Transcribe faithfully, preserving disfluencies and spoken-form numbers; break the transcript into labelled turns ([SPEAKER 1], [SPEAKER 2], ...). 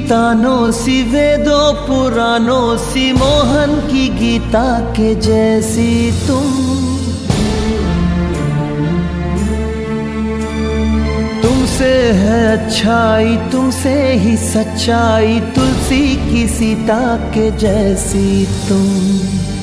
[SPEAKER 1] तानों सी वेदों पुराणों सी मोहन की गीता के जैसी तुम। तुमसे है अच्छाई तुमसे ही सच्चाई तुलसी की सीता के जैसी तुम।